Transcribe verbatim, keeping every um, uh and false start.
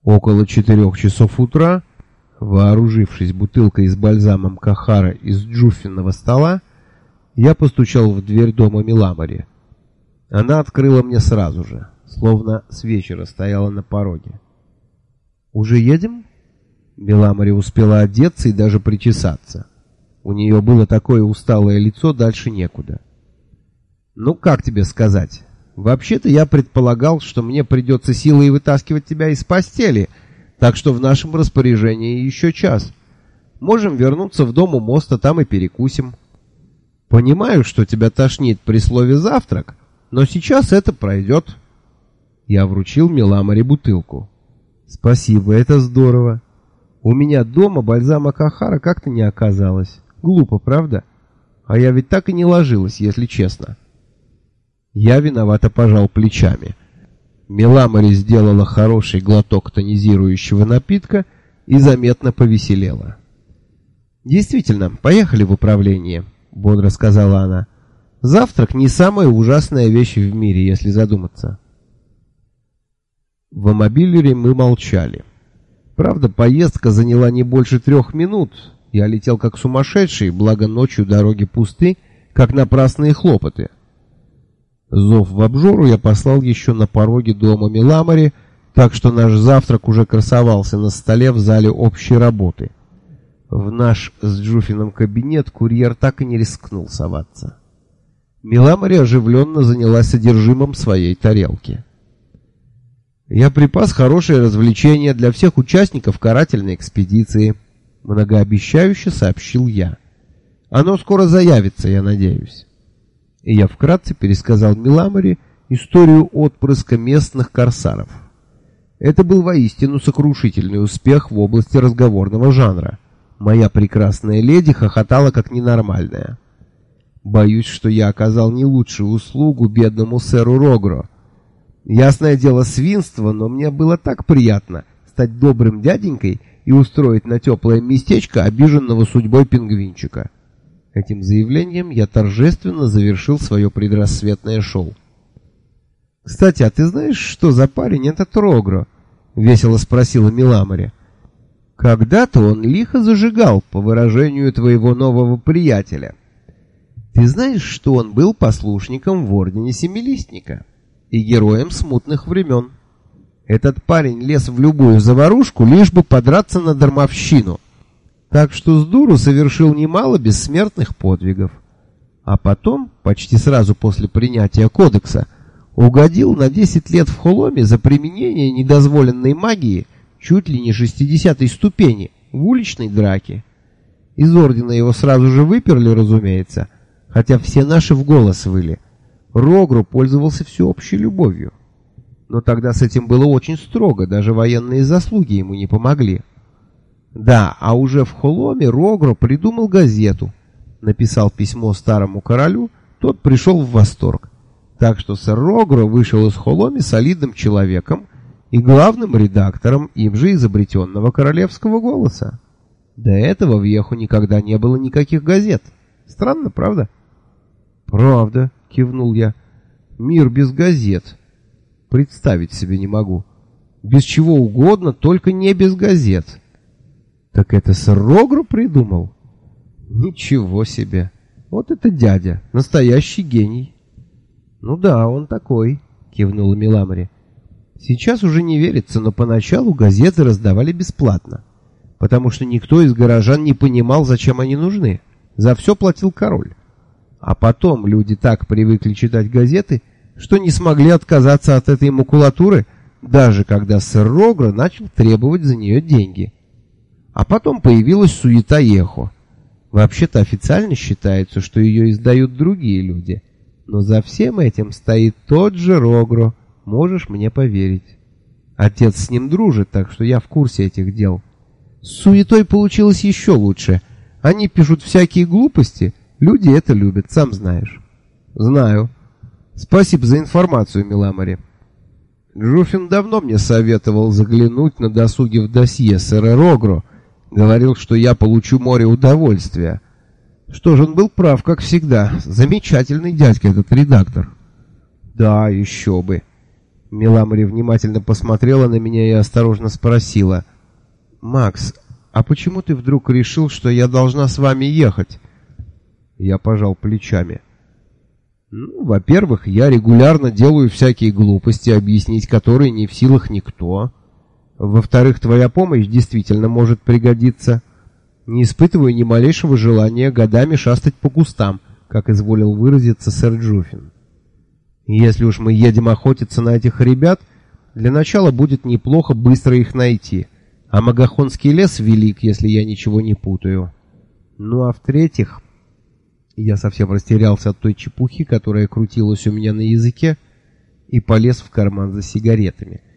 Около четырех часов утра, вооружившись бутылкой с бальзамом Кахара из Джуффиного стола, я постучал в дверь дома Миламари. Она открыла мне сразу же, словно с вечера стояла на пороге. «Уже едем?» Миламари успела одеться и даже причесаться. У нее было такое усталое лицо, дальше некуда. «Ну, как тебе сказать? Вообще-то я предполагал, что мне придется силой вытаскивать тебя из постели, так что в нашем распоряжении еще час. Можем вернуться в дом у моста, там и перекусим. Понимаю, что тебя тошнит при слове «завтрак», но сейчас это пройдет». Я вручил Миламари бутылку. «Спасибо, это здорово. У меня дома бальзама Кахара как-то не оказалось. Глупо, правда? А я ведь так и не ложилась, если честно». Я виновато пожал плечами. Миламари сделала хороший глоток тонизирующего напитка и заметно повеселела. «Действительно, поехали в управление», — бодро сказала она. «Завтрак не самая ужасная вещь в мире, если задуматься». В мобилере мы молчали. Правда, поездка заняла не больше трех минут. Я летел как сумасшедший, благо ночью дороги пусты, как напрасные хлопоты. Зов в обжору я послал еще на пороге дома Миламари, так что наш завтрак уже красовался на столе в зале общей работы. В наш с Джуффином кабинет курьер так и не рискнул соваться. Миламари оживленно занялась содержимым своей тарелки. «Я припас хорошее развлечение для всех участников карательной экспедиции», — многообещающе сообщил я. «Оно скоро заявится, я надеюсь». И я вкратце пересказал Миламари историю отпрыска местных корсаров. Это был воистину сокрушительный успех в области разговорного жанра. Моя прекрасная леди хохотала как ненормальная. Боюсь, что я оказал не лучшую услугу бедному сэру Рогро. Ясное дело, свинство, но мне было так приятно стать добрым дяденькой и устроить на теплое местечко обиженного судьбой пингвинчика. Этим заявлением я торжественно завершил свое предрассветное шоу. «Кстати, а ты знаешь, что за парень этот Рогро?» — весело спросила Миламари. «Когда-то он лихо зажигал, по выражению твоего нового приятеля. Ты знаешь, что он был послушником в Ордене Семилистника и героем смутных времен? Этот парень лез в любую заварушку, лишь бы подраться на дармовщину. Так что с дуру совершил немало бессмертных подвигов. А потом, почти сразу после принятия кодекса, угодил на десять лет в Холоме за применение недозволенной магии чуть ли не шестидесятой ступени в уличной драке. Из ордена его сразу же выперли, разумеется, хотя все наши в голос выли. Рогро пользовался всеобщей любовью. Но тогда с этим было очень строго, даже военные заслуги ему не помогли. Да, а уже в Холоме Рогро придумал газету, написал письмо старому королю, тот пришел в восторг. Так что сэр Рогро вышел из Холоми солидным человеком и главным редактором им же изобретенного королевского голоса. До этого в Йеху никогда не было никаких газет. Странно, правда? «Правда», — кивнул я. «Мир без газет. Представить себе не могу. Без чего угодно, только не без газет». «Так это сэр Рогро придумал?» «Ничего себе! Вот это дядя, настоящий гений!» «Ну да, он такой», — кивнула Миламари. «Сейчас уже не верится, но поначалу газеты раздавали бесплатно, потому что никто из горожан не понимал, зачем они нужны. За все платил король. А потом люди так привыкли читать газеты, что не смогли отказаться от этой макулатуры, даже когда сэр Рогро начал требовать за нее деньги. А потом появилась суета Йеху. Вообще-то официально считается, что ее издают другие люди. Но за всем этим стоит тот же Рогро, можешь мне поверить. Отец с ним дружит, так что я в курсе этих дел. С суетой получилось еще лучше. Они пишут всякие глупости, люди это любят, сам знаешь». «Знаю. Спасибо за информацию, Миламари. Джуффин давно мне советовал заглянуть на досуге в досье сэра Рогро. Говорил, что я получу море удовольствия. Что ж, он был прав, как всегда. Замечательный дядька этот редактор». «Да, еще бы. Меламри внимательно посмотрела на меня и осторожно спросила: «Макс, а почему ты вдруг решил, что я должна с вами ехать?» Я пожал плечами. «Ну, во-первых, я регулярно делаю всякие глупости, объяснить которые не в силах никто. Во-вторых, твоя помощь действительно может пригодиться. Не испытываю ни малейшего желания годами шастать по кустам, как изволил выразиться сэр Джуффин. Если уж мы едем охотиться на этих ребят, для начала будет неплохо быстро их найти. А Магахонский лес велик, если я ничего не путаю. Ну а в-третьих...» Я совсем растерялся от той чепухи, которая крутилась у меня на языке, и полез в карман за сигаретами.